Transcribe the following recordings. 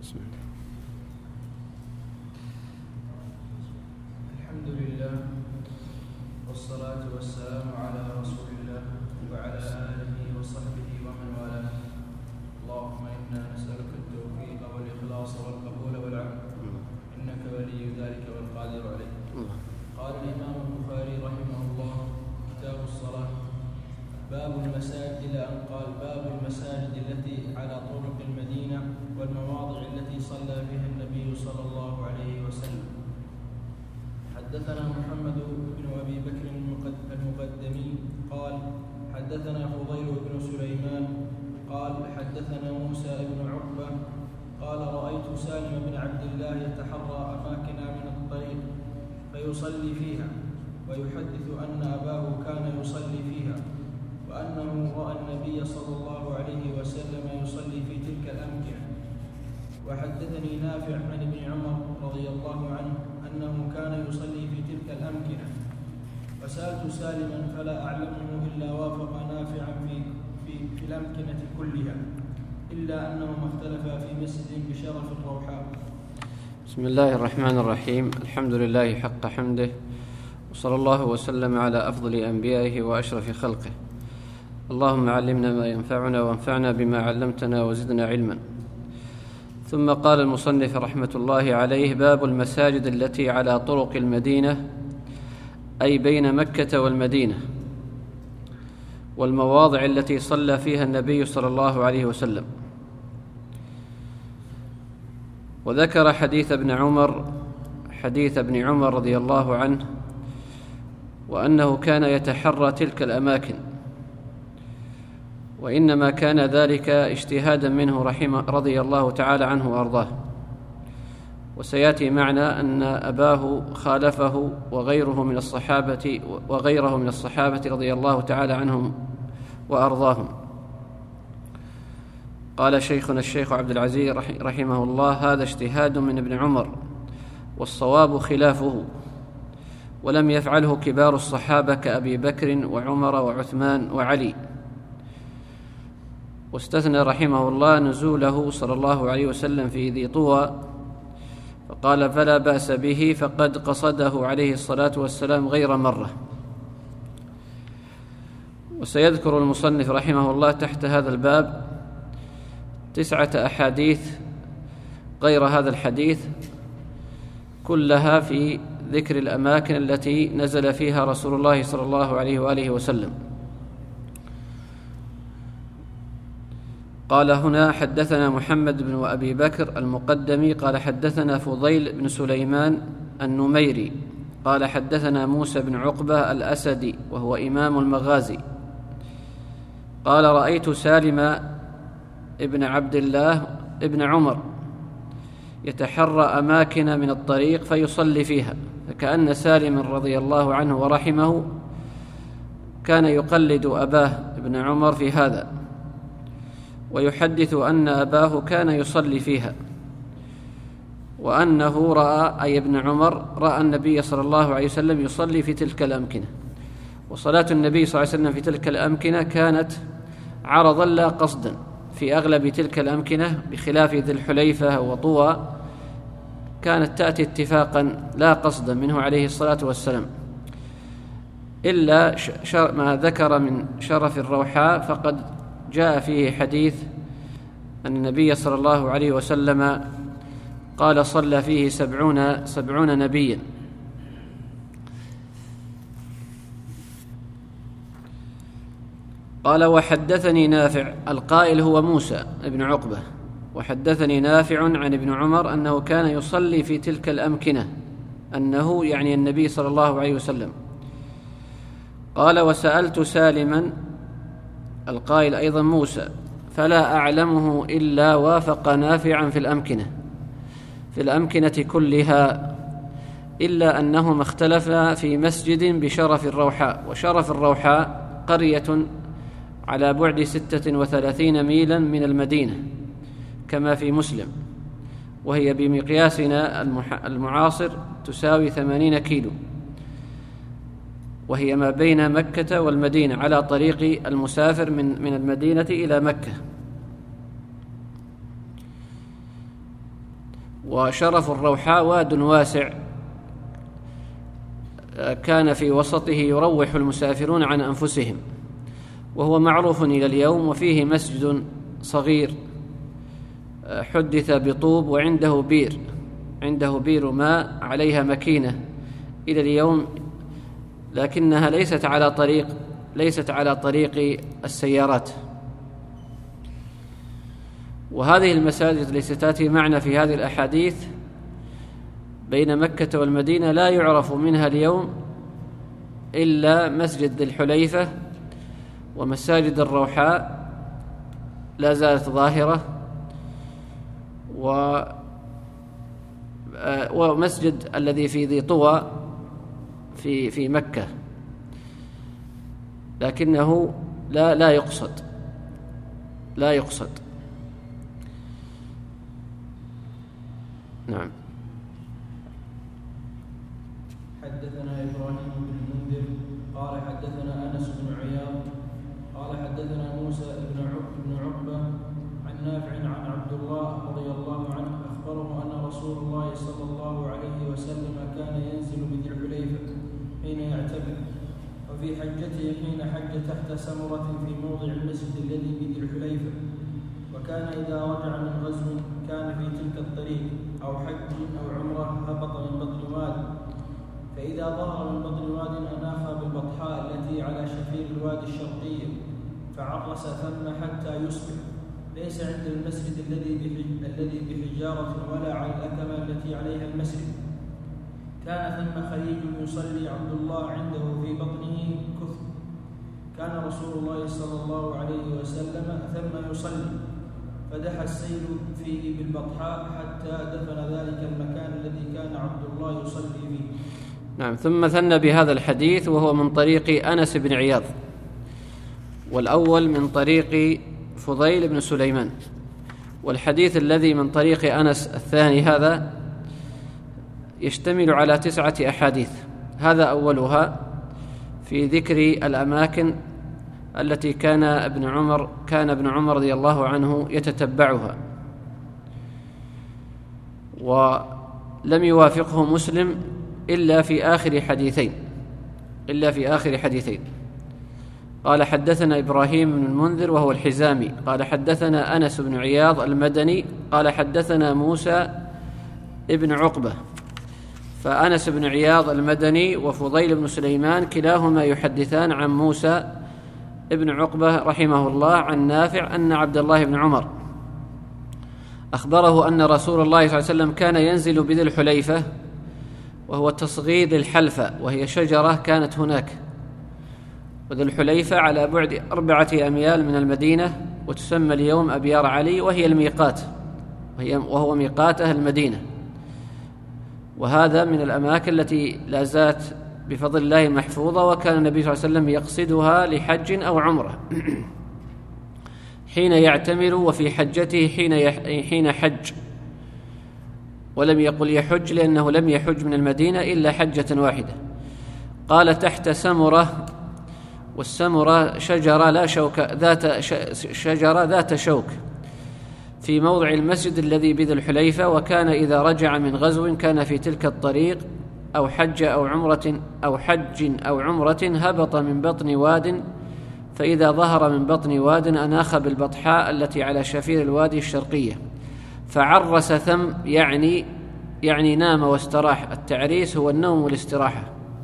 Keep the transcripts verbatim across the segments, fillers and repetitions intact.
الحمد لله والصلاة والسلام على رسول الله وعلى آله وصحبه ومن والاه. اللهم إنا نسألك التوفيق والإخلاص والقبول والعمل، إنك ولي ذلك والقادر عليه. قال الإمام البخاري رحمه الله: كتاب الصلاة، باب المساجد، إلى أن قال: باب المساجد التي على طرق المدينة والمواضع التي صلى فيها النبي صلى الله عليه وسلم. حدثنا محمد بن أبي بكر المقدمي قال: حدثنا فضيل بن سليمان قال: حدثنا موسى بن عقبة قال: رأيت سالم بن عبد الله يتحرى أماكن من الطريق فيصلي فيها، ويحدث أن أباه كان يصلي فيها، وأنه رأى النبي صلى الله عليه وسلم يصلي في تلك الأمكنة. وحدثني نافع عن ابن عمر رضي الله عنه أنه كان يصلي في تلك الأمكنة. وسألت سالما فلا أعلمه إلا وافق نافعا في, في, في الأمكنة كلها، إلا أنهما اختلفا في مسجد بشرف الروحاء. بسم الله الرحمن الرحيم. الحمد لله حق حمده، وصلى الله وسلم على أفضل أنبيائه وأشرف خلقه. اللهم علمنا ما ينفعنا وانفعنا بما علمتنا وزدنا علما. ثم قال المصنف رحمة الله عليه: باب المساجد التي على طرق المدينة، أي بين مكة والمدينة، والمواضع التي صلى فيها النبي صلى الله عليه وسلم. وذكر حديث ابن عمر حديث ابن عمر رضي الله عنه، وأنه كان يتحرى تلك الأماكن، وإنما كان ذلك اجتهادا منه رحمه رضي الله تعالى عنه وأرضاه. وسيأتي معنا أن أباه خالفه وغيره من الصحابة وغيره من الصحابة رضي الله تعالى عنهم وأرضاهم. قال شيخنا الشيخ عبد العزيز رحمه الله: هذا اجتهاد من ابن عمر، والصواب خلافه، ولم يفعله كبار الصحابة كأبي بكر وعمر وعثمان وعلي. واستثنى رحمه الله نزوله صلى الله عليه وسلم في ذي طوى، فقال: فلا بأس به، فقد قصده عليه الصلاة والسلام غير مرة. وسيذكر المصنف رحمه الله تحت هذا الباب تسعة أحاديث غير هذا الحديث، كلها في ذكر الأماكن التي نزل فيها رسول الله صلى الله عليه وآله وسلم. قال هنا: حدثنا محمد بن أبي بكر المقدمي قال: حدثنا فضيل بن سليمان النميري قال: حدثنا موسى بن عقبة الأسدي وهو إمام المغازي قال: رأيت سالم ابن عبد الله ابن عمر يتحرى أماكن من الطريق فيصلي فيها، فكأن سالم رضي الله عنه ورحمه كان يقلد أباه ابن عمر في هذا، ويحدث أن أباه كان يصلي فيها، وأنه رأى أي ابن عمر رأى النبي صلى الله عليه وسلم يصلي في تلك الأمكنة. وصلاة النبي صلى الله عليه وسلم في تلك الأمكنة كانت عرضا لا قصدا في أغلب تلك الأمكنة، بخلاف ذي الحليفة وطوى كانت تأتي اتفاقا لا قصدا منه عليه الصلاة والسلام، إلا ما ذكر من شرف الروحاء، فقد جاء فيه حديث أن النبي صلى الله عليه وسلم قال: صلى فيه سبعون, سبعون نبيا. قال: وحدثني نافع، القائل هو موسى بن عقبة، وحدثني نافع عن ابن عمر أنه كان يصلي في تلك الأمكنة، أنه يعني النبي صلى الله عليه وسلم. قال: وسألت سالما، القائل أيضا موسى، فلا أعلمه إلا وافق نافعا في الأمكنة في الأمكنة كلها، إلا أنهما اختلفا في مسجد بشرف الروحاء. وشرف الروحاء قرية على بعد ستة وثلاثين ميلا من المدينة كما في مسلم، وهي بمقياسنا المعاصر تساوي ثمانين كيلو، وهي ما بين مكة والمدينة على طريق المسافر من من المدينة إلى مكة. وشرف الروحاء واد واسع كان في وسطه يروح المسافرون عن أنفسهم، وهو معروف إلى اليوم، وفيه مسجد صغير حدث بطوب وعنده بير عنده بير ماء عليها مكينة إلى اليوم، لكنها ليست على طريق ليست على طريق السيارات. وهذه المساجد التي ستأتي معنا في هذه الأحاديث بين مكة والمدينة لا يعرف منها اليوم إلا مسجد ذي الحليفة، ومساجد الروحاء لا زالت ظاهرة، ومسجد الذي في ذي طوى في في مكة، لكنه لا لا يقصد لا يقصد نعم. حدثنا إبراهيم بن المنذر قال حدثنا أنس بن عياض قال حدثنا موسى بن بن عقبة عن نافع عن عبد الله رضي الله عنه أخبره أن رسول الله صلى الله عليه وسلم كان ينزل بذي الحليفة حين يعتمر، وفي حجته حين حج تحت سمرة في موضع المسجد الذي بذي الحليفة، وكان إذا رجع من غزو كان في تلك الطريق أو حج أو عمرة هبط من بطن واد، فإذا ظهر من بطن واد أناخ بالبطحاء التي على شفير الوادي الشرقي فعرس ثم حتى يصبح، ليس عند المسجد الذي الذي بحجارة ولا على الأكمة التي عليها المسجد. كان ثم خليج يصلي عبد الله عنده في بطنه كثب، كان رسول الله صلى الله عليه وسلم ثم يصلي، فدحى السيل فيه بالبطحاء حتى دفن ذلك المكان الذي كان عبد الله يصلي فيه. نعم. ثم ثنى بهذا الحديث وهو من طريق أنس بن عياض، والأول من طريق فضيل بن سليمان، والحديث الذي من طريق أنس الثاني هذا يشتمل على تسعة أحاديث. هذا أولها في ذكر الأماكن التي كان ابن عمر كان ابن عمر رضي الله عنه يتتبعها، ولم يوافقه مسلم إلا في آخر حديثين إلا في آخر حديثين قال حدثنا إبراهيم بن المنذر وهو الحزامي قال حدثنا أنس بن عياض المدني قال حدثنا موسى ابن عقبة. فأنس بن عياض المدني وفضيل بن سليمان كلاهما يحدثان عن موسى ابن عقبة رحمه الله عن نافع أن عبد الله بن عمر أخبره أن رسول الله صلى الله عليه وسلم كان ينزل بذي الحليفة، وهو تصغير الحلفة، وهي شجرة كانت هناك، وذي الحليفة على بعد أربعة أميال من المدينة، وتسمى اليوم أبيار علي، وهي الميقات وهي وهو ميقات أهل المدينة. وهذا من الأماكن التي لا زالت بفضل الله محفوظة، وكان النبي صلى الله عليه وسلم يقصدها لحج أو عمرة حين يعتمر، وفي حجته حين حين حج، ولم يقل يحج لأنه لم يحج من المدينة إلا حجة واحدة. قال تحت سمرة، والسمرة شجرة لا شوك ذات شجرة ذات شوك في موضع المسجد الذي بذي الحليفة، وكان إذا رجع من غزو كان في تلك الطريق أو حج أو عمرة أو حج أو عمرة هبط من بطن واد، فإذا ظهر من بطن واد أناخ بالبطحاء التي على شفير الوادي الشرقية فعرس ثم يعني يعني نام واستراح. التعريس هو النوم والاستراحة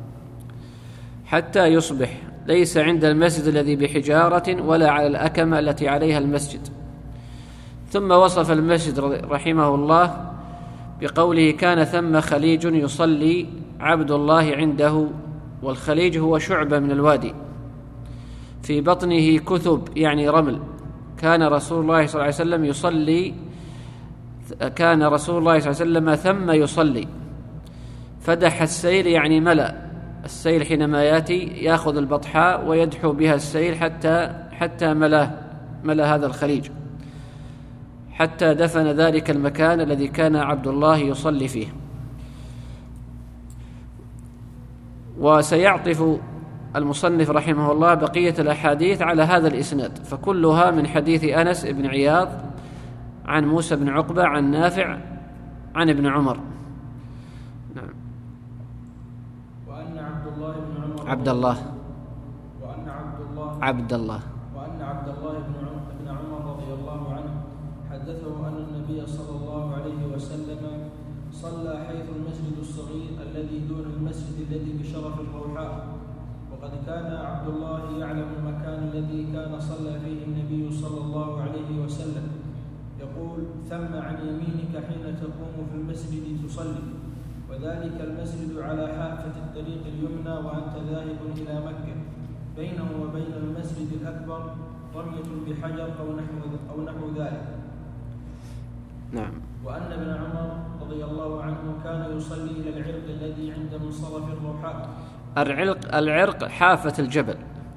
حتى يصبح، ليس عند المسجد الذي بحجارة ولا على الأكمة التي عليها المسجد. ثم وصف المسجد رحمه الله بقوله كان ثم خليج يصلي عبد الله عنده، والخليج هو شعبة من الوادي، في بطنه كثب يعني رمل. كان رسول الله صلى الله عليه وسلم يصلي كان رسول الله صلى الله عليه وسلم ثم يصلي، فدح السيل يعني ملأ السيل، حينما يأتي يأخذ البطحاء ويدحو بها السيل حتى حتى ملأ ملأ هذا الخليج، حتى دفن ذلك المكان الذي كان عبد الله يصلي فيه. وسيعطف المصنف رحمه الله بقية الأحاديث على هذا الإسناد، فكلها من حديث أنس بن عياض عن موسى بن عقبة عن نافع عن ابن عمر. نعم. وأن عبد الله بن عمر عبد الله وأن عبد الله عبد الله وأن عبد الله بن عمر بن عمر رضي الله عنه حدثه أن النبي صلى الله عليه وسلم صلى حيث المسجد الصغير الذي دون المسجد الذي بشرف الروحاء، وقد كان عبد الله يعلم المكان الذي كان صلى فيه النبي صلى الله عليه وسلم، يقول: ثم عن يمينك حين تقوم في المسجد تصلي، وذلك المسجد على حافة الطريق اليمنى وأنت ذاهب إلى مكة، بينه وبين المسجد الأكبر رمية بحجر أو نحو أو نحو ذلك. نعم. وأن ابن عمر رضي الله عنه كان يصلي إلى العرق الذي عند منصرف الروحاء. العرق العرق حافة الجبل،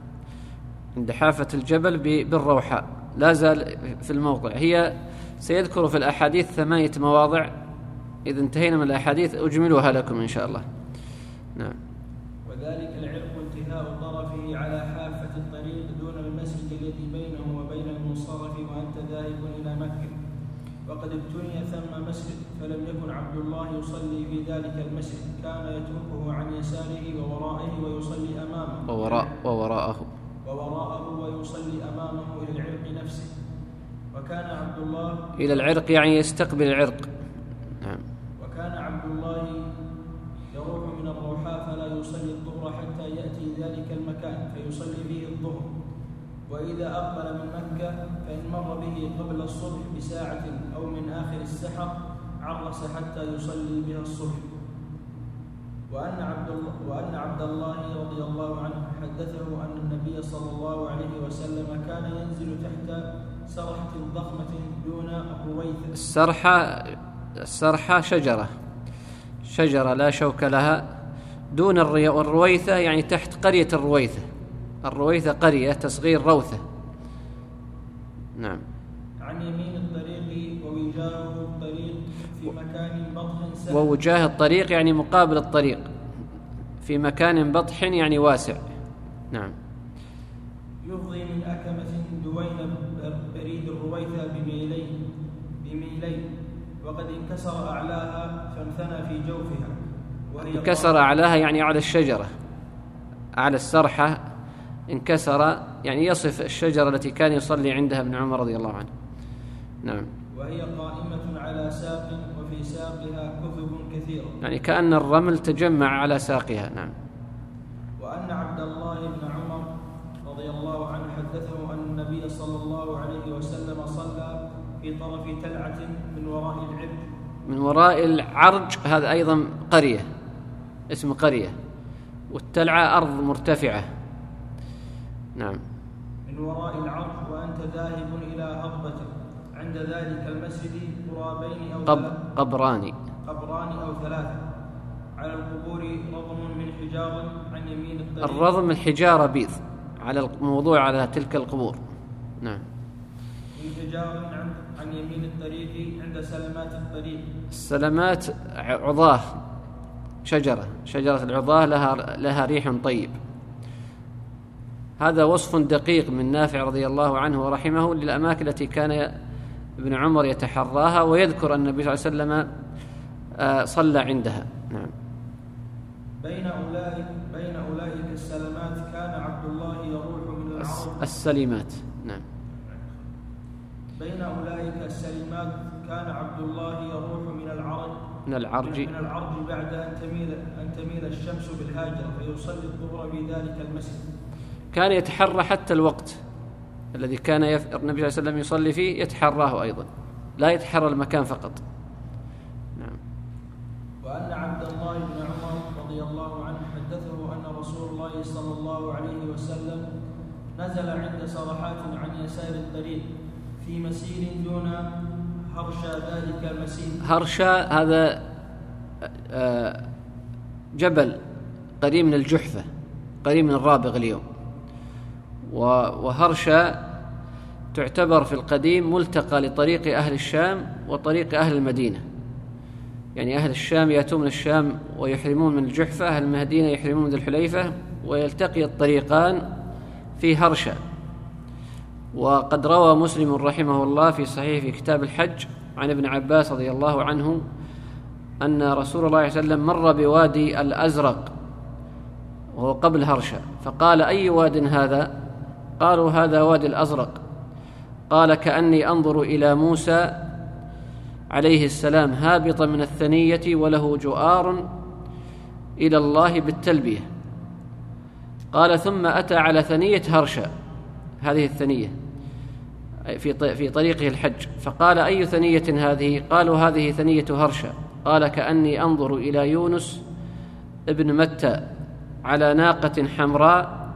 عند حافة الجبل بالروحاء، لا زال في الموضع. هي سيذكر في الأحاديث ثمانية مواضع، إذا انتهينا من الأحاديث أجملها لكم إن شاء الله. نعم. وذلك العرق انتهاء طرفه على حافة الطريق دون المسجد الذي بينه وبين المنصرف وأنت ذاهب إلى مكة، وقد ابتني ثم مسجد، فلم يكن عبد الله يصلي في ذلك المسجد، كان يتركه عن يساره وورائه ويصلي أمامه ووراء ووراءه ووراءه ويصلي أمامه إلى العرق نفسه. وكان عبد الله إلى العرق يعني يستقبل العرق. نعم. وكان عبد الله يروح من الروحاء فلا يصلي الظهر حتى يأتي ذلك المكان فيصلي فيه الظهر، وإذا أقبل من مكة فإن مر به قبل الصبح بساعة أو من آخر السحر عرس حتى يصلي بها الصبح. وأن عبد الله وأن عبد الله رضي الله عنه حدثه أن النبي صلى الله عليه وسلم كان ينزل تحت سرحة ضخمة دون الرويثة. السرحة السرحة شجرة شجرة لا شوك لها، دون الرويثة يعني تحت قرية الرويثة. الرويثة قرية تصغير روثة. نعم. عن يمين الطريق ووجاه الطريق في مكان بطح سهل. ووجاه الطريق يعني مقابل الطريق، في مكان بطح يعني واسع. نعم. يفضي من أكمة دوين بريد الرويثة بميلين بميلين وقد انكسر أعلاها فانثنى في جوفها. وهي انكسر أعلاها يعني على الشجرة، على السرحة انكسر، يعني يصف الشجرة التي كان يصلي عندها ابن عمر رضي الله عنه. نعم. وهي قائمة على ساق وفي ساقها كثب كثيرة، يعني كأن الرمل تجمع على ساقها. نعم. وأن عبد الله بن عمر رضي الله عنه حدثه أن النبي صلى الله عليه وسلم صلى في طرف تلعة من وراء العرج. من وراء العرج هذا أيضا قرية، اسم قرية، والتلعة أرض مرتفعة. نعم. من وراء العرج وأنت ذاهب إلى هضبته عند ذلك المسجد قرابين أو قب قبران قبران أو ثلاثة، على القبور رضم من حجار عن يمين الطريق. الرضم الحجارة بيض على الموضوع على تلك القبور. نعم. من حجار عن, عن يمين الطريق عند سلمات الطريق. السلمات عضاه، شجرة شجرة العضاه لها لها ريح طيب. هذا وصف دقيق من نافع رضي الله عنه ورحمه للأماكن التي كان ابن عمر يتحراها، ويذكر أن النبي صلى الله عليه وسلم صلى عندها. نعم. بين أولئك بين أولئك السلمات كان عبد الله يروح من العرج. السلمات. نعم. بين أولئك السلمات كان عبد الله يروح من العرج من العرج من العرج بعد أن تميل أن تميل الشمس بالهاجرة فيصلي الظهر في ذلك المسجد. كان يتحرى حتى الوقت الذي كان يف... النبي صلى الله عليه وسلم يصلي فيه يتحراه أيضا، لا يتحرى المكان فقط. نعم. وأن عبد الله بن عمر رضي الله عنه حدثه أن رسول الله صلى الله عليه وسلم نزل عند صرحات عن يسار الطريق في مسير دون هرشا ذلك المسير. هرشا هذا جبل قريب من الجحفة، قريب من الرابغ اليوم. وهرشا تعتبر في القديم ملتقى لطريق أهل الشام وطريق أهل المدينة، يعني أهل الشام يأتون من الشام ويحرمون من الجحفة، أهل المدينة يحرمون من ذي الحليفة، ويلتقي الطريقان في هرشا. وقد روى مسلم رحمه الله في صحيح في كتاب الحج عن ابن عباس رضي الله عنه أن رسول الله صلى الله عليه وسلم مر بوادي الأزرق وهو قبل هرشة، فقال: أي واد هذا؟ قالوا: هذا وادي الأزرق. قال: كأني أنظر إلى موسى عليه السلام هابطا من الثنية وله جؤار إلى الله بالتلبية. قال: ثم أتى على ثنية هرشة، هذه الثنية في في طريقه الحج، فقال: أي ثنية هذه؟ قالوا: هذه ثنية هرشة. قال: كأني أنظر إلى يونس ابن متى على ناقة حمراء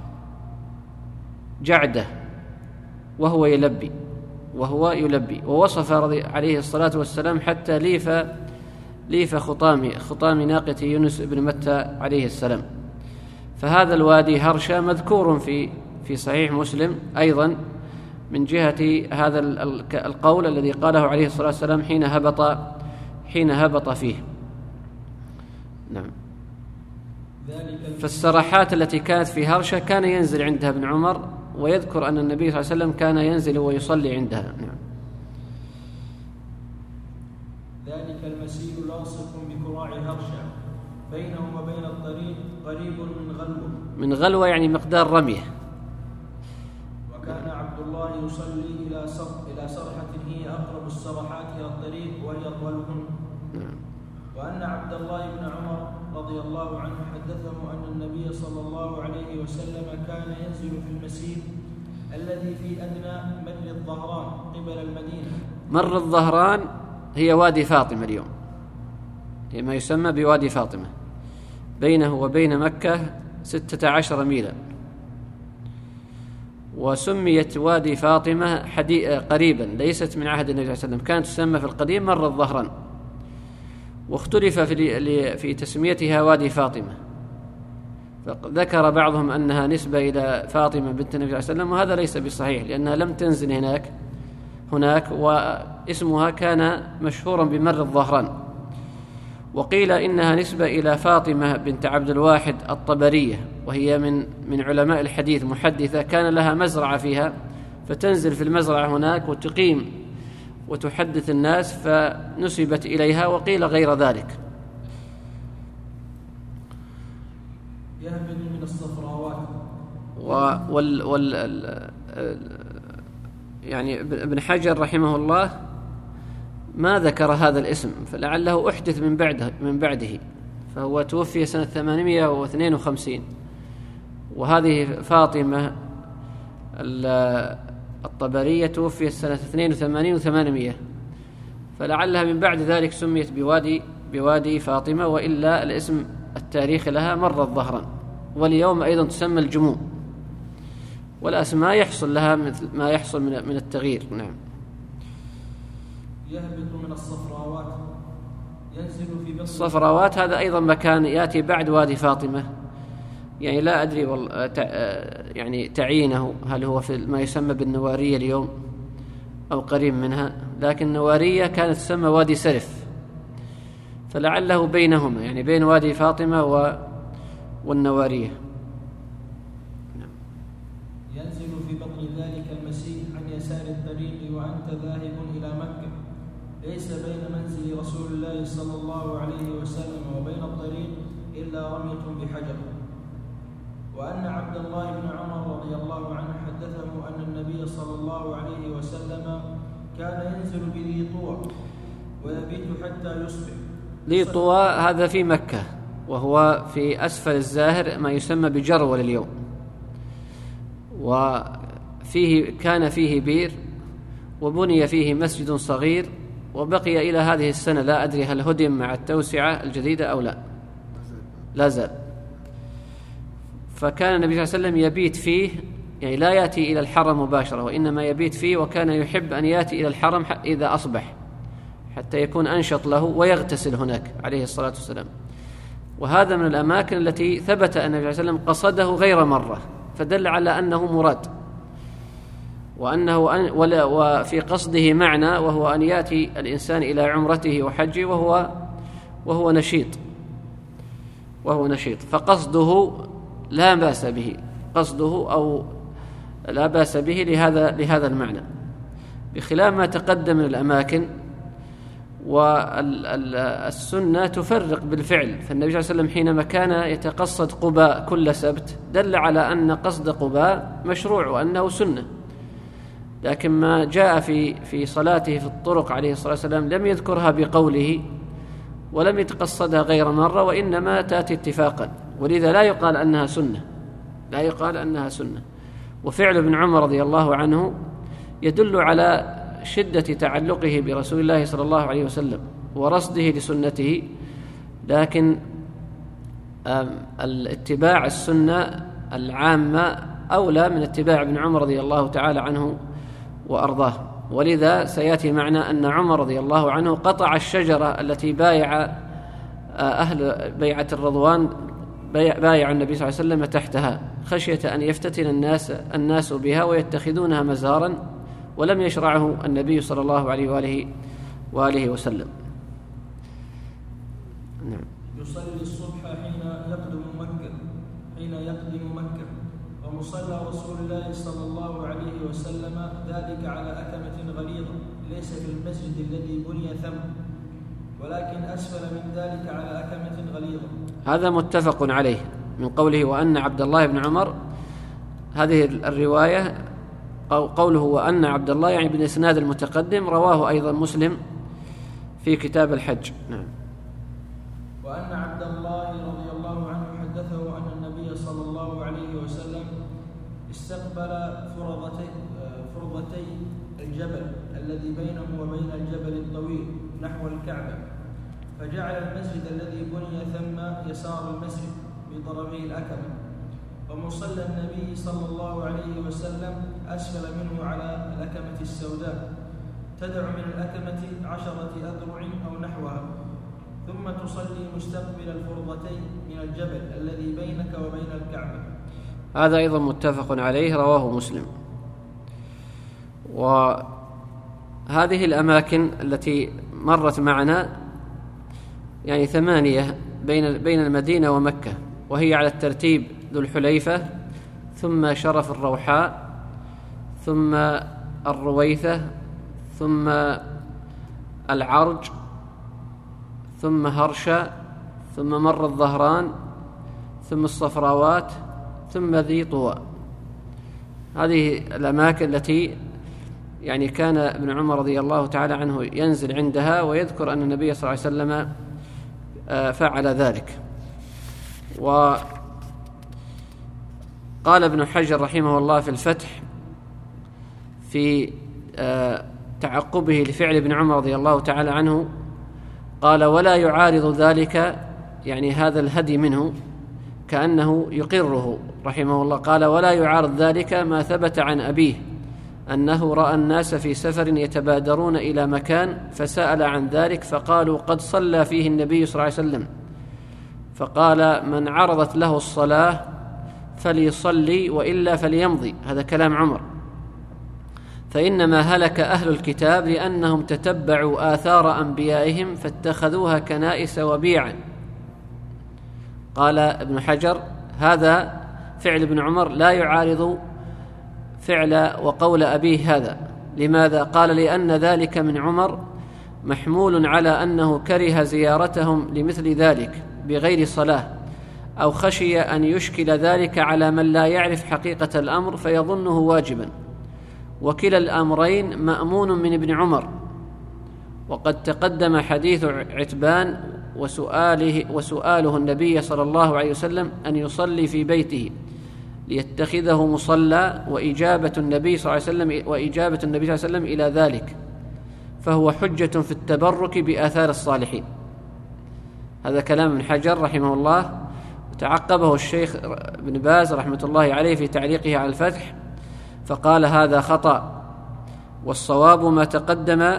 جعدة وهو يلبي وهو يلبي ووصف عليه الصلاة والسلام حتى ليف ليف خطام خطام ناقة يونس ابن متى عليه السلام. فهذا الوادي هرشة مذكور في في صحيح مسلم أيضا من جهة هذا القول الذي قاله عليه الصلاة والسلام حين هبط حين هبط فيه. نعم. فالسراحات التي كانت في هرشة كان ينزل عندها ابن عمر، ويذكر أن النبي صلى الله عليه وسلم كان ينزل ويصلي عندها. نعم. ذلك المسير لاصق بكراع هرشة بينه وبين الطريق قريب من غلوة. من غلوة يعني مقدار رمية. وكان عبد الله يصلي إلى إلى صرحة هي أقرب الصرحات إلى الطريق وهي أطولهن. نعم. وأن عبد الله بن عمر رضي الله عنه حدثه أن النبي صلى الله عليه وسلم كان ينزل في المسير الذي في أدنى مر الظهران قبل المدينة. مر الظهران هي وادي فاطمة اليوم، هي ما يسمى بوادي فاطمة، بينه وبين مكة ستة عشر ميلا، وسميت وادي فاطمة قريبا ليست من عهد النبي صلى الله عليه وسلم، كانت تسمى في القديم مر الظهران، واختلف في في تسميتها وادي فاطمة، فذكر بعضهم أنها نسبة إلى فاطمة بنت النبي صلى الله عليه وسلم، وهذا ليس بصحيح لأنها لم تنزل هناك هناك واسمها كان مشهورا بمر الظهران. وقيل إنها نسبة إلى فاطمة بنت عبد الواحد الطبرية، وهي من من علماء الحديث محدثة، كان لها مزرعة فيها، فتنزل في المزرعة هناك وتقيم وتحدث الناس، فنسبت إليها. وقيل غير ذلك. يهبط من الصفراوات. وال وال يعني ابن حجر رحمه الله ما ذكر هذا الاسم، فلعله أحدث من بعده من بعده فهو توفي سنة ثمانمائة واثنين وخمسين، وهذه فاطمة الطبرية توفي سنة اثنين وثمانين وثمانمائة، فلعلها من بعد ذلك سميت بوادي بوادي فاطمة، وإلا الاسم التاريخي لها مر الظهران، واليوم أيضا تسمى الجموم، والأسماء يحصل لها مثل ما يحصل من التغيير. نعم. يهبط من الصفراوات ينزل في بطن الصفراوات، هذا أيضا مكان يأتي بعد وادي فاطمة، يعني لا أدري يعني تعيينه هل هو في ما يسمى بالنوارية اليوم أو قريب منها، لكن النوارية كانت تسمى وادي سرف، فلعله بينهما، يعني بين وادي فاطمة و... والنوارية. نعم. ينزل في بطن ذلك المسيح عن يسار الطريق وأنت ذاهب إلى مكة، ليس بين منزل رسول الله صلى الله عليه وسلم وبين الطريق إلا رمية بحجر. وأن عبد الله بن عمر رضي الله عنه حدثه أن النبي صلى الله عليه وسلم كان ينزل بذي طوى ويبيت حتى يصبح. ذي طوى هذا في مكة، وهو في أسفل الزاهر ما يسمى بجرول اليوم، وفيه كان فيه بير وبني فيه مسجد صغير، وبقي إلى هذه السنة، لا أدري هل هدم مع التوسعة الجديدة أو لا، لا زال. فكان النبي صلى الله عليه وسلم يبيت فيه، يعني لا يأتي إلى الحرم مباشرة، وإنما يبيت فيه، وكان يحب أن يأتي إلى الحرم إذا أصبح حتى يكون أنشط له، ويغتسل هناك عليه الصلاة والسلام. وهذا من الأماكن التي ثبت أن النبي صلى الله عليه وسلم قصده غير مرة، فدل على أنه مراد، وأنه أن وفي قصده معنى، وهو أن يأتي الإنسان إلى عمرته وحجه وهو وهو نشيط وهو نشيط فقصده لا بأس به، قصده أو لا بأس به لهذا لهذا المعنى، بخلاف ما تقدم من الأماكن والسنة تفرق بالفعل، فالنبي صلى الله عليه وسلم حينما كان يتقصد قباء كل سبت دل على أن قصد قباء مشروع وأنه سنة، لكن ما جاء في في صلاته في الطرق عليه الصلاة والسلام لم يذكرها بقوله ولم يتقصدها غير مرة، وإنما تأتي اتفاقا، ولذا لا يقال أنها سنة، لا يقال أنها سنة. وفعل ابن عمر رضي الله عنه يدل على شدة تعلقه برسول الله صلى الله عليه وسلم ورصده لسنته، لكن الاتباع السنة العامة أولى من اتباع ابن عمر رضي الله تعالى عنه وأرضاه. ولذا سيأتي معنا أن عمر رضي الله عنه قطع الشجرة التي بايع أهل بيعة الرضوان بايع النبي صلى الله عليه وسلم تحتها خشية أن يفتتن الناس الناس بها ويتخذونها مزارا، ولم يشرعه النبي صلى الله عليه وآله وآله وسلم. نعم. يصلي الصبح حين يقدم مكة حين يقدم مكة ومصلى رسول الله صلى الله عليه وسلم ذلك على أكمة غليظة ليس في المسجد الذي بني ثم، ولكن أسفل من ذلك على أكمة غليظة. هذا متفق عليه من قوله وأن عبد الله بن عمر، هذه الرواية قوله وأن عبد الله يعني بالإسناد المتقدم، رواه أيضا مسلم في كتاب الحج. نعم. وأن عبد الله رضي الله عنه حدثه أن النبي صلى الله عليه وسلم استقبل فرضتي فرضتي الجبل الذي بينه وبين الجبل الطويل نحو الكعبة، فجعل المسجد الذي بني ثم يسار المسجد بطرفي الأكمة، ومصلى النبي صلى الله عليه وسلم أسفل منه على الأكمة السوداء تدع من الأكمة عشرة أذرع أو نحوها، ثم تصلي مستقبل الفرضتين من الجبل الذي بينك وبين الكعبة. هذا أيضا متفق عليه، رواه مسلم. وهذه الأماكن التي مرت معنا يعني ثمانية بين بين المدينة ومكة، وهي على الترتيب ذو الحليفة، ثم شرف الروحاء، ثم الرويثة، ثم العرج، ثم هرشة، ثم مر الظهران، ثم الصفراوات، ثم ذي طوى. هذه الأماكن التي يعني كان ابن عمر رضي الله تعالى عنه ينزل عندها، ويذكر أن النبي صلى الله عليه وسلم فعل ذلك. وقال ابن حجر رحمه الله في الفتح في تعقبه لفعل ابن عمر رضي الله تعالى عنه، قال ولا يعارض ذلك يعني هذا الهدي منه كأنه يقره رحمه الله، قال ولا يعارض ذلك ما ثبت عن أبيه أنه رأى الناس في سفر يتبادرون إلى مكان فسأل عن ذلك فقالوا قد صلى فيه النبي صلى الله عليه وسلم، فقال من عرضت له الصلاة فليصلي وإلا فليمضي. هذا كلام عمر. فإنما هلك أهل الكتاب لأنهم تتبعوا آثار أنبيائهم فاتخذوها كنائس وبيعا. قال ابن حجر هذا فعل ابن عمر لا يعارض فعل وقول أبيه هذا. لماذا؟ قال لأن ذلك من عمر محمول على أنه كره زيارتهم لمثل ذلك بغير صلاة، أو خشي أن يشكل ذلك على من لا يعرف حقيقة الأمر فيظنه واجبا، وكلا الأمرين مأمون من ابن عمر. وقد تقدم حديث عتبان وسؤاله, وسؤاله النبي صلى الله عليه وسلم أن يصلي في بيته ليتخذه مصلى، وإجابة النبي صلى الله عليه وسلم وإجابة النبي صلى الله عليه وسلم إلى ذلك، فهو حجة في التبرك بآثار الصالحين. هذا كلام ابن حجر رحمه الله، وتعقبه الشيخ ابن باز رحمة الله عليه في تعليقه على الفتح فقال هذا خطأ، والصواب ما تقدم،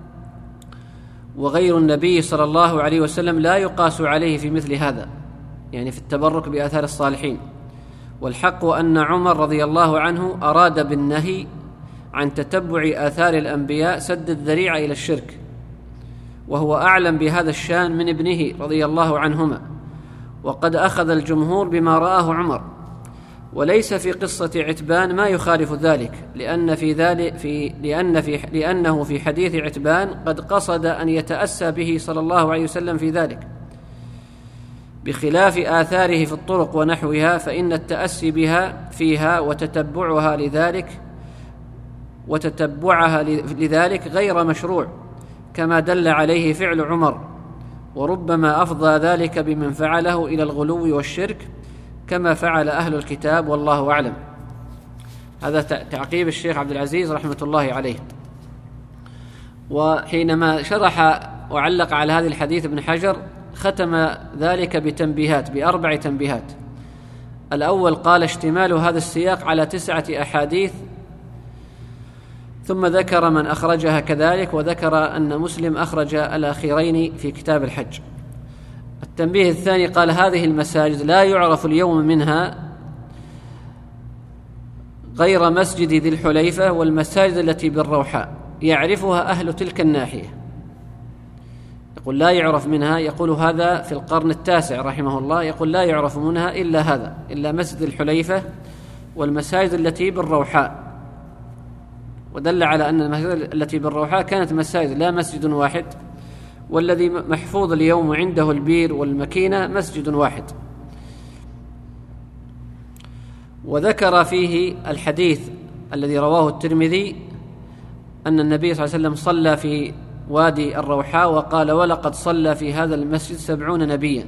وغير النبي صلى الله عليه وسلم لا يقاس عليه في مثل هذا، يعني في التبرك بآثار الصالحين. والحق أن عمر رضي الله عنه أراد بالنهي عن تتبع آثار الأنبياء سد الذريعة إلى الشرك، وهو أعلم بهذا الشان من ابنه رضي الله عنهما، وقد أخذ الجمهور بما رآه عمر. وليس في قصة عتبان ما يخالف ذلك، لأن في ذلك في لأن في لأنه في حديث عتبان قد قصد أن يتأسى به صلى الله عليه وسلم في ذلك، بخلاف آثاره في الطرق ونحوها، فإن التأسي بها فيها وتتبعها لذلك وتتبعها لذلك غير مشروع، كما دل عليه فعل عمر، وربما أفضى ذلك بمن فعله إلى الغلو والشرك كما فعل أهل الكتاب، والله أعلم. هذا تعقيب الشيخ عبد العزيز رحمة الله عليه. وحينما شرح وعلق على هذه الحديث ابن حجر ختم ذلك بتنبيهات بأربع تنبيهات. الأول قال اشتمال هذا السياق على تسعة أحاديث، ثم ذكر من أخرجها كذلك، وذكر أن مسلم أخرج الأخيرين في كتاب الحج. التنبيه الثاني قال هذه المساجد لا يعرف اليوم منها غير مسجد ذي الحليفة والمساجد التي بالروحاء، يعرفها أهل تلك الناحية. يقول لا يعرف منها، يقول هذا في القرن التاسع رحمه الله، يقول لا يعرف منها إلا هذا، إلا مسجد الحليفة والمساجد التي بالروحاء. ودل على أن المساجد التي بالروحاء كانت مساجد لا مسجد واحد، والذي محفوظ اليوم عنده البير والمكينة مسجد واحد. وذكر فيه الحديث الذي رواه الترمذي أن النبي صلى الله عليه وسلم صلى في وادي الروحاء وقال ولقد صلى في هذا المسجد سبعون نبيا،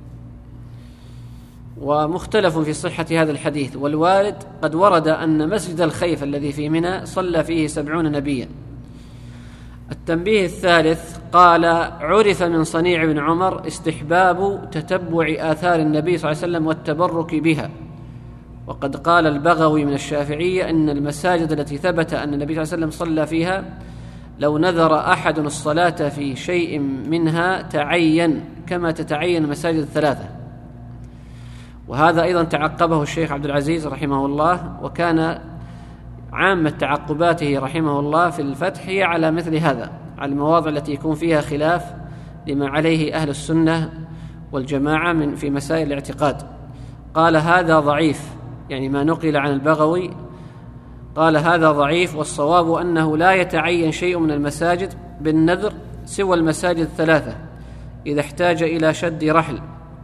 ومختلف في صحة هذا الحديث، والوارد قد ورد أن مسجد الخيف الذي في منى صلى فيه سبعون نبيا. التنبيه الثالث قال عرف من صنيع ابن عمر استحباب تتبع آثار النبي صلى الله عليه وسلم والتبرك بها، وقد قال البغوي من الشافعية أن المساجد التي ثبت أن النبي صلى الله عليه وسلم صلى فيها لو نذر أحد الصلاة في شيء منها تعين كما تتعين المساجد الثلاثة. وهذا أيضا تعقبه الشيخ عبد العزيز رحمه الله، وكان عامة تعقباته رحمه الله في الفتح هي على مثل هذا، على المواضع التي يكون فيها خلاف لما عليه أهل السنة والجماعة من في مسائل الاعتقاد. قال هذا ضعيف، يعني ما نقل عن البغوي قال هذا ضعيف، والصواب أنه لا يتعين شيء من المساجد بالنذر سوى المساجد الثلاثة إذا احتاج إلى شد رحل،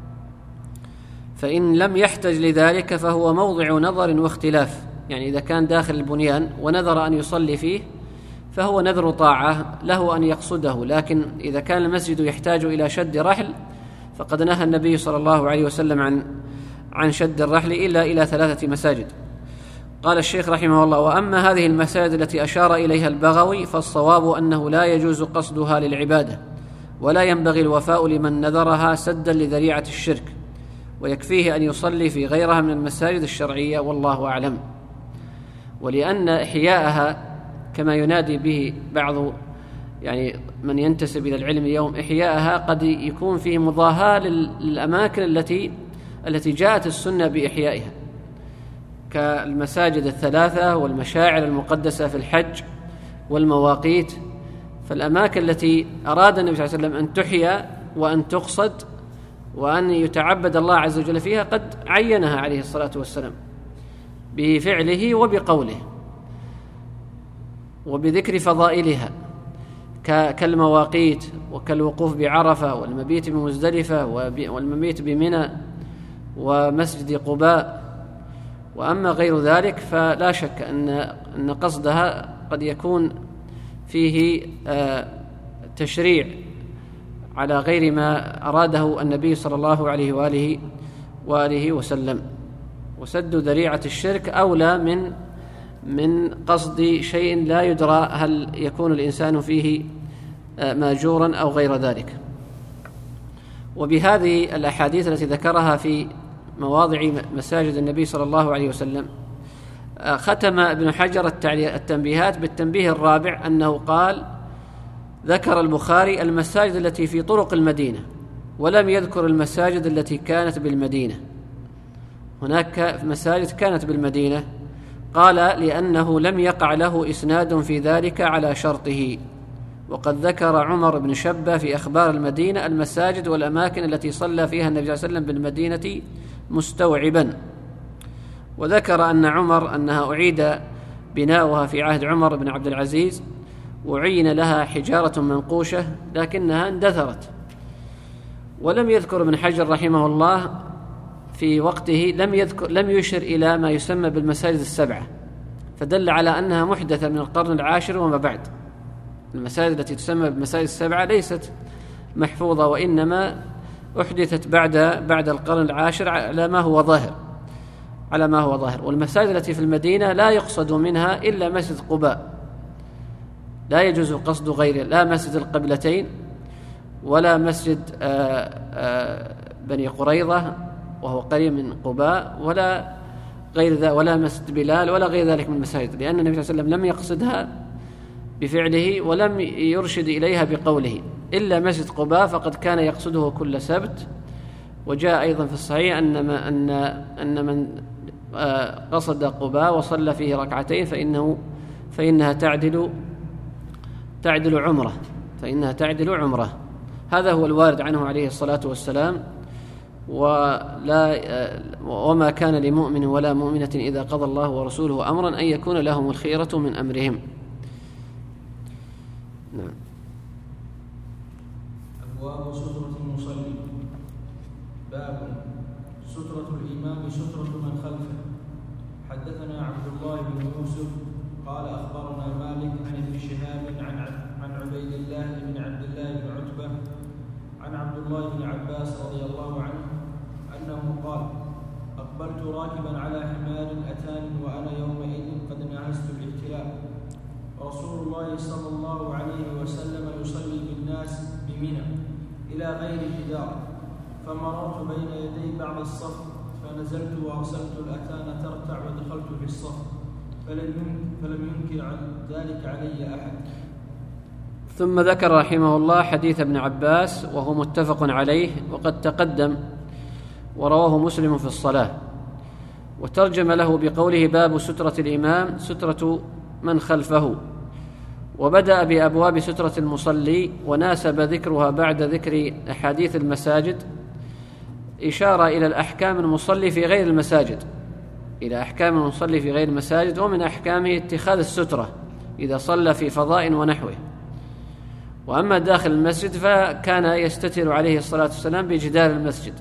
فإن لم يحتج لذلك فهو موضع نظر واختلاف. يعني إذا كان داخل البنيان ونذر أن يصلي فيه فهو نذر طاعة له أن يقصده، لكن إذا كان المسجد يحتاج إلى شد رحل فقد نهى النبي صلى الله عليه وسلم عن عن شد الرحل إلا إلى ثلاثة مساجد. قال الشيخ رحمه الله وأما هذه المساجد التي أشار إليها البغوي فالصواب أنه لا يجوز قصدها للعبادة، ولا ينبغي الوفاء لمن نذرها سدا لذريعة الشرك، ويكفيه أن يصلي في غيرها من المساجد الشرعية، والله أعلم. ولأن إحياءها كما ينادي به بعض يعني من ينتسب إلى العلم اليوم، إحياءها قد يكون فيه مضاهاة للأماكن التي التي جاءت السنة بإحيائها، كالمساجد الثلاثة والمشاعر المقدسة في الحج والمواقيت. فالأماكن التي أراد النبي صلى الله عليه وسلم أن تحيا وأن تقصد وأن يتعبد الله عز وجل فيها قد عينها عليه الصلاة والسلام بفعله وبقوله وبذكر فضائلها، كالمواقيت وكالوقوف بعرفة والمبيت بمزدلفة والمبيت بمنى ومسجد قباء. وأما غير ذلك فلا شك أن أن قصدها قد يكون فيه تشريع على غير ما أراده النبي صلى الله عليه وآله وآله وسلم، وسد ذريعة الشرك أولى من من قصد شيء لا يدرى هل يكون الإنسان فيه ماجورا أو غير ذلك. وبهذه الأحاديث التي ذكرها في مواضع مساجد النبي صلى الله عليه وسلم ختم ابن حجر التنبيهات بالتنبيه الرابع، أنه قال ذكر البخاري المساجد التي في طرق المدينة ولم يذكر المساجد التي كانت بالمدينة. هناك مساجد كانت بالمدينة، قال لأنه لم يقع له إسناد في ذلك على شرطه، وقد ذكر عمر بن شبة في أخبار المدينة المساجد والأماكن التي صلى فيها النبي صلى الله عليه وسلم بالمدينة مستوعبا. وذكر أن عمر أنها أعيد بناؤها في عهد عمر بن عبد العزيز وعين لها حجارة منقوشة لكنها اندثرت. ولم يذكر ابن حجر رحمه الله في وقته لم يذكر لم يشر إلى ما يسمى بالمساجد السبعة، فدل على أنها محدثة من القرن العاشر وما بعد. المساجد التي تسمى بالمساجد السبعة ليست محفوظة، وإنما أحدثت بعد بعد القرن العاشر على ما هو ظاهر على ما هو ظاهر والمساجد التي في المدينة لا يقصد منها إلا مسجد قباء، لا يجوز قصد غيره، لا مسجد القبلتين ولا مسجد آآ آآ بني قريظة وهو قريب من قباء، ولا غير ذا ولا مسجد بلال ولا غير ذلك من المساجد، لأن النبي صلى الله عليه وسلم لم يقصدها بفعله ولم يرشد إليها بقوله، إلا مسجد قباء فقد كان يقصده كل سبت. وجاء أيضا في الصحيح أن ما أن أن من قصد قباء وصلى فيه ركعتين فإنه فإنها تعدل تعدل عمره فإنها تعدل عمره. هذا هو الوارد عنه عليه الصلاة والسلام. ولا وما كان لمؤمن ولا مؤمنة إذا قضى الله ورسوله أمرا أن يكون لهم الخيرة من أمرهم. نعم. أبواب سترة المصلي. باب سترة الإمام سترة من خلفه. حدثنا عبد الله بن يوسف قال أخبرنا مالك عن ابن شهاب عن عن عبيد الله بن عبد الله بن عتبة عن عبد الله بن عباس رضي الله عنه أنه قال: أقبلت راكبا على حمار أتاني وأنا يومئذ قد نهزت الاحتلام، ورسول الله صلى الله عليه وسلم يصلي بالناس بمنى إلى غير جدار، فمررت بين يدي بعض الصف فنزلت وأرسلت الأتان ترتع ودخلت في الصف، فلم ينكر ذلك علي أحد. ثم ذكر رحمه الله حديث ابن عباس وهو متفق عليه وقد تقدم ورواه مسلم في الصلاة، وترجم له بقوله: باب سترة الإمام سترة من خلفه. وبدأ بأبواب سترة المصلي، وناسب ذكرها بعد ذكر أحاديث المساجد إشارة إلى الأحكام المصلي في غير المساجد إلى أحكام المصلي في غير المساجد ومن أحكامه اتخاذ السترة إذا صلى في فضاء ونحوه. وأما داخل المسجد فكان يستتر عليه الصلاة والسلام بجدار المسجد.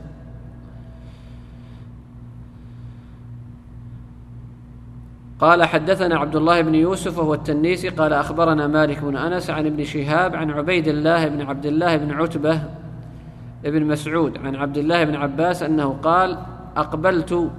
قال: حدثنا عبد الله بن يوسف وهو التنيسي قال أخبرنا مالك بن أنس عن ابن شهاب عن عبيد الله بن عبد الله بن عتبة ابن مسعود عن عبد الله بن عباس أنه قال: أقبلت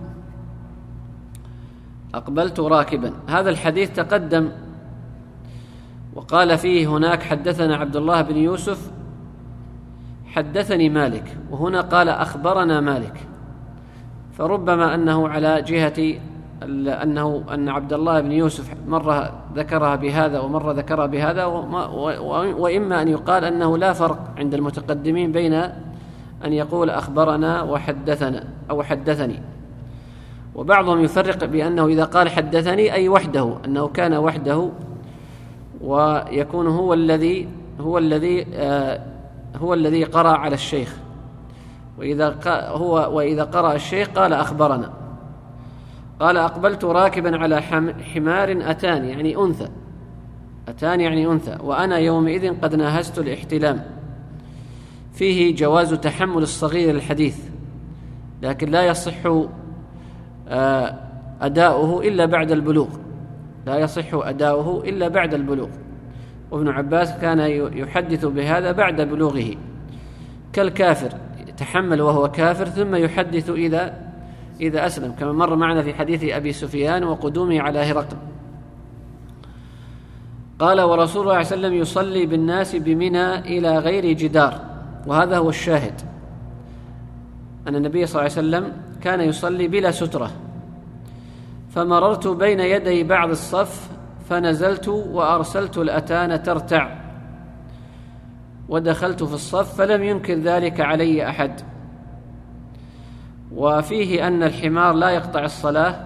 أقبلت راكبا. هذا الحديث تقدم وقال فيه هناك: حدثنا عبد الله بن يوسف حدثني مالك، وهنا قال أخبرنا مالك، فربما أنه على جهة أنه أن عبد الله بن يوسف مرة ذكرها بهذا ومرة ذكرها بهذا، وإما أن يقال أنه لا فرق عند المتقدمين بين أن يقول أخبرنا وحدثنا أو حدثني. وبعضهم يفرق بأنه إذا قال حدثني أي وحده، أنه كان وحده ويكون هو الذي هو الذي آه هو الذي قرأ على الشيخ، وإذا هو وإذا قرأ الشيخ قال أخبرنا. قال: أقبلت راكبا على حمار أتاني يعني أنثى أتاني يعني أنثى وأنا يومئذ قد ناهزت الاحتلام. فيه جواز تحمل الصغير الحديث، لكن لا يصح أداؤه إلا بعد البلوغ لا يصح أداؤه إلا بعد البلوغ وابن عباس كان يحدث بهذا بعد بلوغه، كالكافر يتحمل وهو كافر ثم يحدث إذا إذا أسلم، كما مر معنا في حديث أبي سفيان وقدومه على هرقل. قال: ورسول الله صلى الله عليه وسلم يصلي بالناس بمنى إلى غير جدار. وهذا هو الشاهد، أن النبي صلى الله عليه وسلم كان يصلي بلا سترة. فمررت بين يدي بعض الصف فنزلت وأرسلت الأتان ترتع ودخلت في الصف، فلم ينكر ذلك علي أحد. وفيه أن الحمار لا يقطع الصلاة،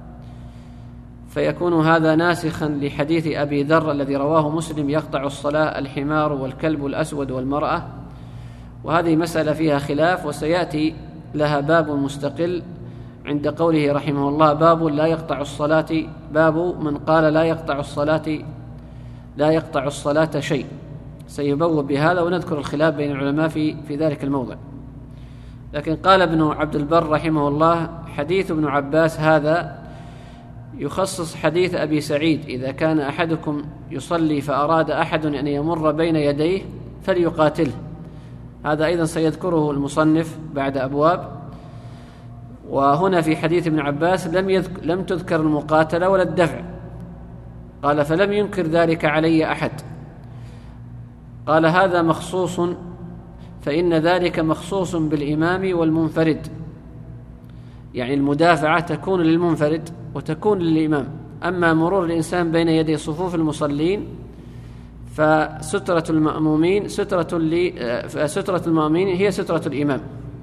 فيكون هذا ناسخا لحديث أبي ذر الذي رواه مسلم: يقطع الصلاة الحمار والكلب الأسود والمرأة. وهذه مسألة فيها خلاف وسيأتي لها باب مستقل عند قوله رحمه الله: باب لا يقطع الصلاة، باب من قال لا يقطع الصلاة لا يقطع الصلاة شيء. سيبوب بهذا ونذكر الخلاف بين العلماء في في ذلك الموضع. لكن قال ابن عبد البر رحمه الله: حديث ابن عباس هذا يخصص حديث أبي سعيد: إذا كان أحدكم يصلي فأراد أحد أن يمر بين يديه فليقاتله. هذا أيضا سيذكره المصنف بعد أبواب. وهنا في حديث ابن عباس لم يذكر لم تذكر المقاتلة ولا الدفع، قال: فلم ينكر ذلك علي أحد. قال: هذا مخصوص، فإن ذلك مخصوص بالإمام والمنفرد، يعني المدافعة تكون للمنفرد وتكون للإمام. أما مرور الإنسان بين يدي صفوف المصلين فسترة المأمومين سترة ل... سترة المأمومين هي سترة الإمام.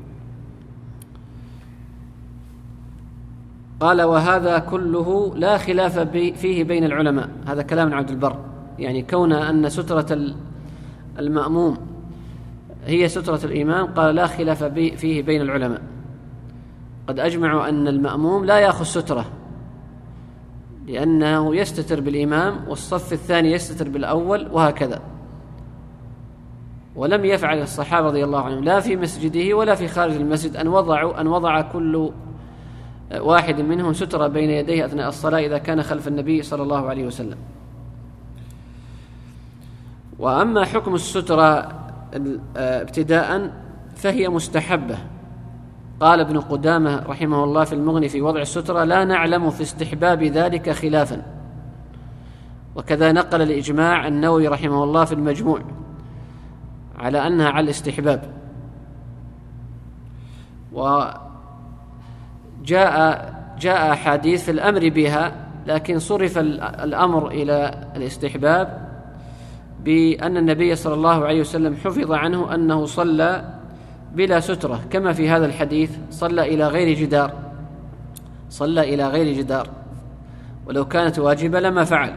قال: وهذا كله لا خلاف فيه بين العلماء. هذا كلام عبد البر، يعني كون أن سترة المأموم هي سترة الإمام، قال: لا خلاف فيه بين العلماء. قد أجمعوا أن المأموم لا يأخذ سترة، لأنه يستتر بالإمام والصف الثاني يستتر بالأول وهكذا. ولم يفعل الصحابة رضي الله عنهم لا في مسجده ولا في خارج المسجد أن وضعوا أن وضع كل واحد منهم سترة بين يديه أثناء الصلاة إذا كان خلف النبي صلى الله عليه وسلم. وأما حكم السترة ابتداء فهي مستحبة. قال ابن قدامة رحمه الله في المغني في وضع السترة: لا نعلم في استحباب ذلك خلافا. وكذا نقل الإجماع النووي رحمه الله في المجموع على أنها على الاستحباب. وجاء جاء أحاديث في الأمر بها، لكن صرف الأمر إلى الاستحباب بأن النبي صلى الله عليه وسلم حفظ عنه أنه صلى بلا سترة، كما في هذا الحديث: صلى إلى غير جدار صلى إلى غير جدار ولو كانت واجبة لما فعل.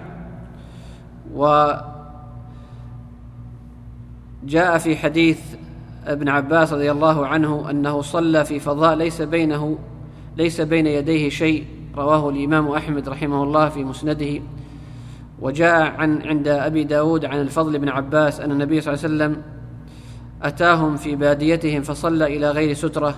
وجاء في حديث ابن عباس رضي الله عنه أنه صلى في فضاء ليس بينه ليس بين يديه شيء، رواه الإمام أحمد رحمه الله في مسنده. وجاء عن عند أبي داود عن الفضل بن عباس أن النبي صلى الله عليه وسلم أتاهم في باديتهم فصلى إلى غير سترة.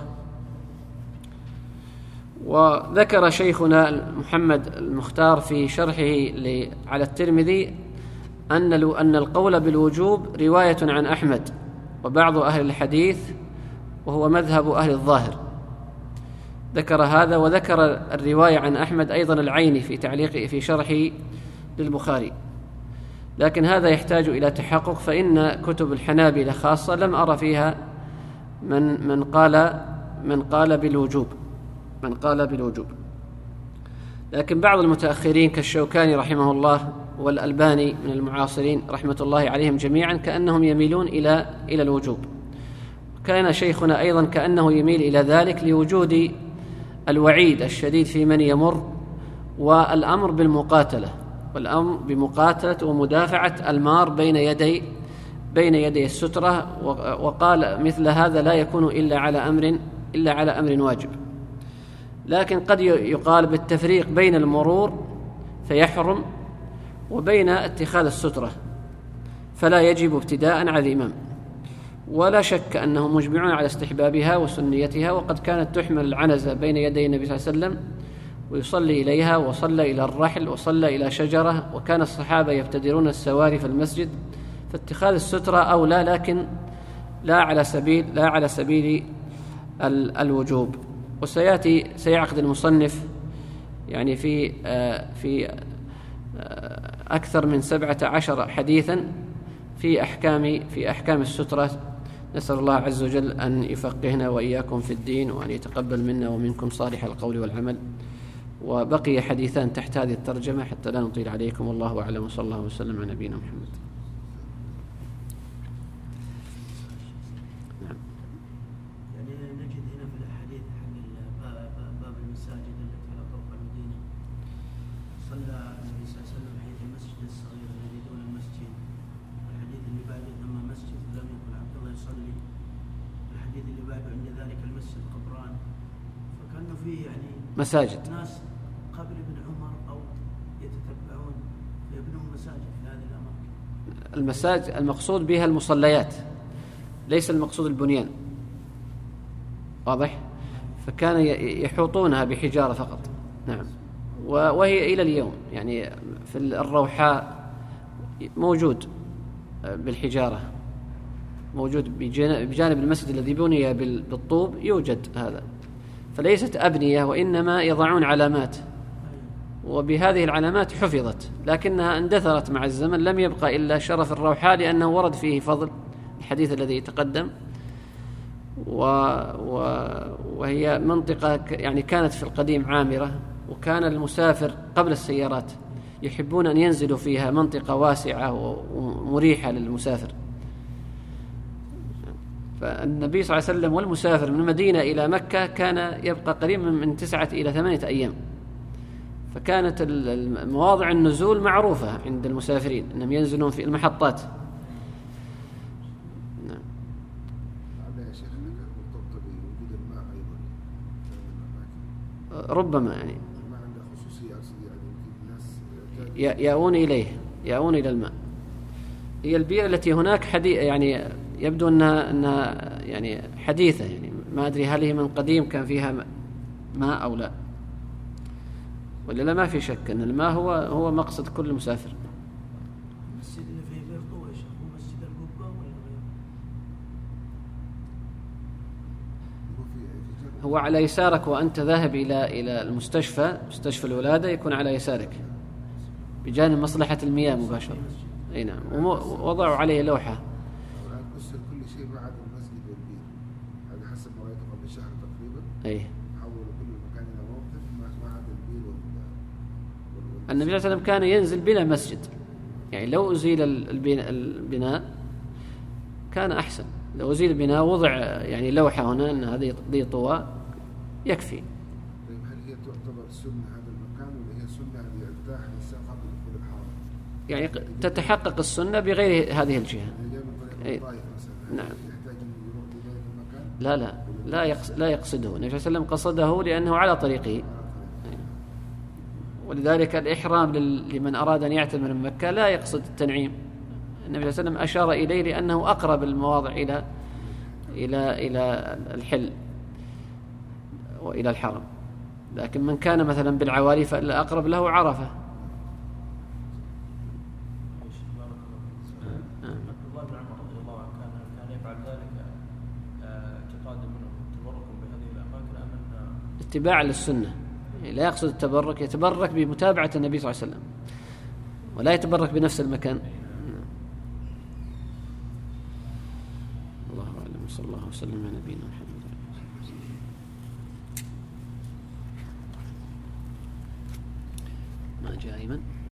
وذكر شيخنا محمد المختار في شرحه على الترمذي أن أن القول بالوجوب رواية عن أحمد وبعض أهل الحديث، وهو مذهب أهل الظاهر. ذكر هذا، وذكر الرواية عن أحمد أيضا العيني في تعليقه في شرحه للبخاري. لكن هذا يحتاج إلى تحقق، فإن كتب الحنابلة خاصة لم أرى فيها من من قال من قال بالوجوب من قال بالوجوب لكن بعض المتأخرين كالشوكاني رحمه الله والألباني من المعاصرين رحمة الله عليهم جميعا كأنهم يميلون إلى إلى الوجوب. كان شيخنا أيضا كأنه يميل إلى ذلك لوجود الوعيد الشديد في من يمر، والأمر بالمقاتلة والأمر بمقاتلة ومدافعة المار بين يدي بين يدي السترة. وقال مثل هذا لا يكون إلا على أمر إلا على أمر واجب. لكن قد يقال بالتفريق بين المرور فيحرم وبين اتخاذ السترة، فلا يجب ابتداء على الإمام. ولا شك أنهم مجمعون على استحبابها وسنيتها، وقد كانت تحمل العنزة بين يدي النبي صلى الله عليه وسلم ويصلي إليها، وصلى إلى الرحل، وصلى إلى شجرة، وكان الصحابة يبتدرون السواري في المسجد، فاتخاذ السترة أولى، لكن لا على سبيل لا على سبيل الوجوب. وسيأتي سيعقد المصنف يعني في آه في آه أكثر من سبعة عشر حديثا في أحكام في أحكام السترة. نسأل الله عز وجل أن يفقهنا وإياكم في الدين، وأن يتقبل منا ومنكم صالح القول والعمل. وبقي حديثان تحت هذه الترجمة حتى لا نطيل عليكم، والله أعلم، وصلى الله وسلم على نبينا محمد. نعم. يعني نجد هنا في الأحاديث حق باب المساجد التي على طرق المدينة، صلى النبي صلى الله عليه وسلم حيث المسجد الصغير الذي دون المسجد. الحديث اللي بعده ثم مسجد لم يكن عبد الله يصلي. الحديث اللي بعده عند ذلك المسجد قبران. فكأنه في في يعني مساجد. ناس قبل ابن عمر أو يتتبعون يبنون مساجد في هذه الأماكن. المساجد المقصود بها المصليات، ليس المقصود البنيان، واضح؟ فكان يحوطونها بحجارة فقط. نعم. وهي إلى اليوم يعني في الروحاء موجود بالحجارة، موجود بجانب المسجد الذي بني بالطوب يوجد هذا، فليست أبنية وإنما يضعون علامات، وبهذه العلامات حفظت، لكنها اندثرت مع الزمن، لم يبقى إلا شرف الروحاء لأنه ورد فيه فضل الحديث الذي تقدم. و... و... وهي منطقة يعني كانت في القديم عامرة، وكان المسافر قبل السيارات يحبون أن ينزلوا فيها، منطقة واسعة ومريحة للمسافر. فالنبي صلى الله عليه وسلم والمسافر من المدينة إلى مكة كان يبقى قريب من تسعة إلى ثمانية أيام، فكانت مواضع النزول معروفة عند المسافرين أنهم ينزلون في المحطات. نعم. ربما يعني يأون إليه، يأون إلى الماء. هي البيئة التي هناك حديث يعني يبدو أنها, أنها يعني حديثة، يعني ما أدري هل هي من قديم كان فيها ماء أو لا، ولا لا. ما في شك أن الماء هو هو مقصد كل مسافر. المسجد اللي فيه بيرطوة يا شيخ هو مسجد القبة ولا غيره؟ هو على يسارك وأنت ذاهب إلى إلى المستشفى، مستشفى الولادة يكون على يسارك بجانب مصلحة المياه مباشرة. أي نعم. ووضعوا عليه لوحة. كل شيء بعد المسجد والبير، هذا حسب ما رأيته قبل شهر تقريبا. أي. حولوا كل مكان إلى موقف ما عدا البير والبير. النبي صلى الله عليه وسلم كان ينزل بلا مسجد، يعني لو أزيل البناء كان أحسن. لو أزيل البناء وضع يعني لوحة هنا أن هذه ذي طوى يكفي. طيب هل هي تعتبر سنة هذا المكان ولا هي سنة اللي يرتاح الإنسان قبل دخول الحرم؟ يعني تتحقق السنة بغير هذه الجهة. إيه؟ نعم. يحتاج أن يروح لذلك المكان؟ لا لا لا يقصد لا يقصده. النبي صلى الله عليه وسلم قصده لأنه على طريقه، ولذلك الإحرام لمن أراد أن يعتمر من مكة لا يقصد التنعيم. النبي صلى الله عليه وسلم أشار إليه لأنه أقرب المواضع إلى إلى إلى الحل وإلى الحرم، لكن من كان مثلا بالعوالي فالأقرب له عرفة. اتباع للسنة، لا يقصد التبرك، يتبرك بمتابعة النبي صلى الله عليه وسلم ولا يتبرك بنفس المكان. الله أعلم، صلى الله وسلم على نبينا محمد. ما جاء أيمن.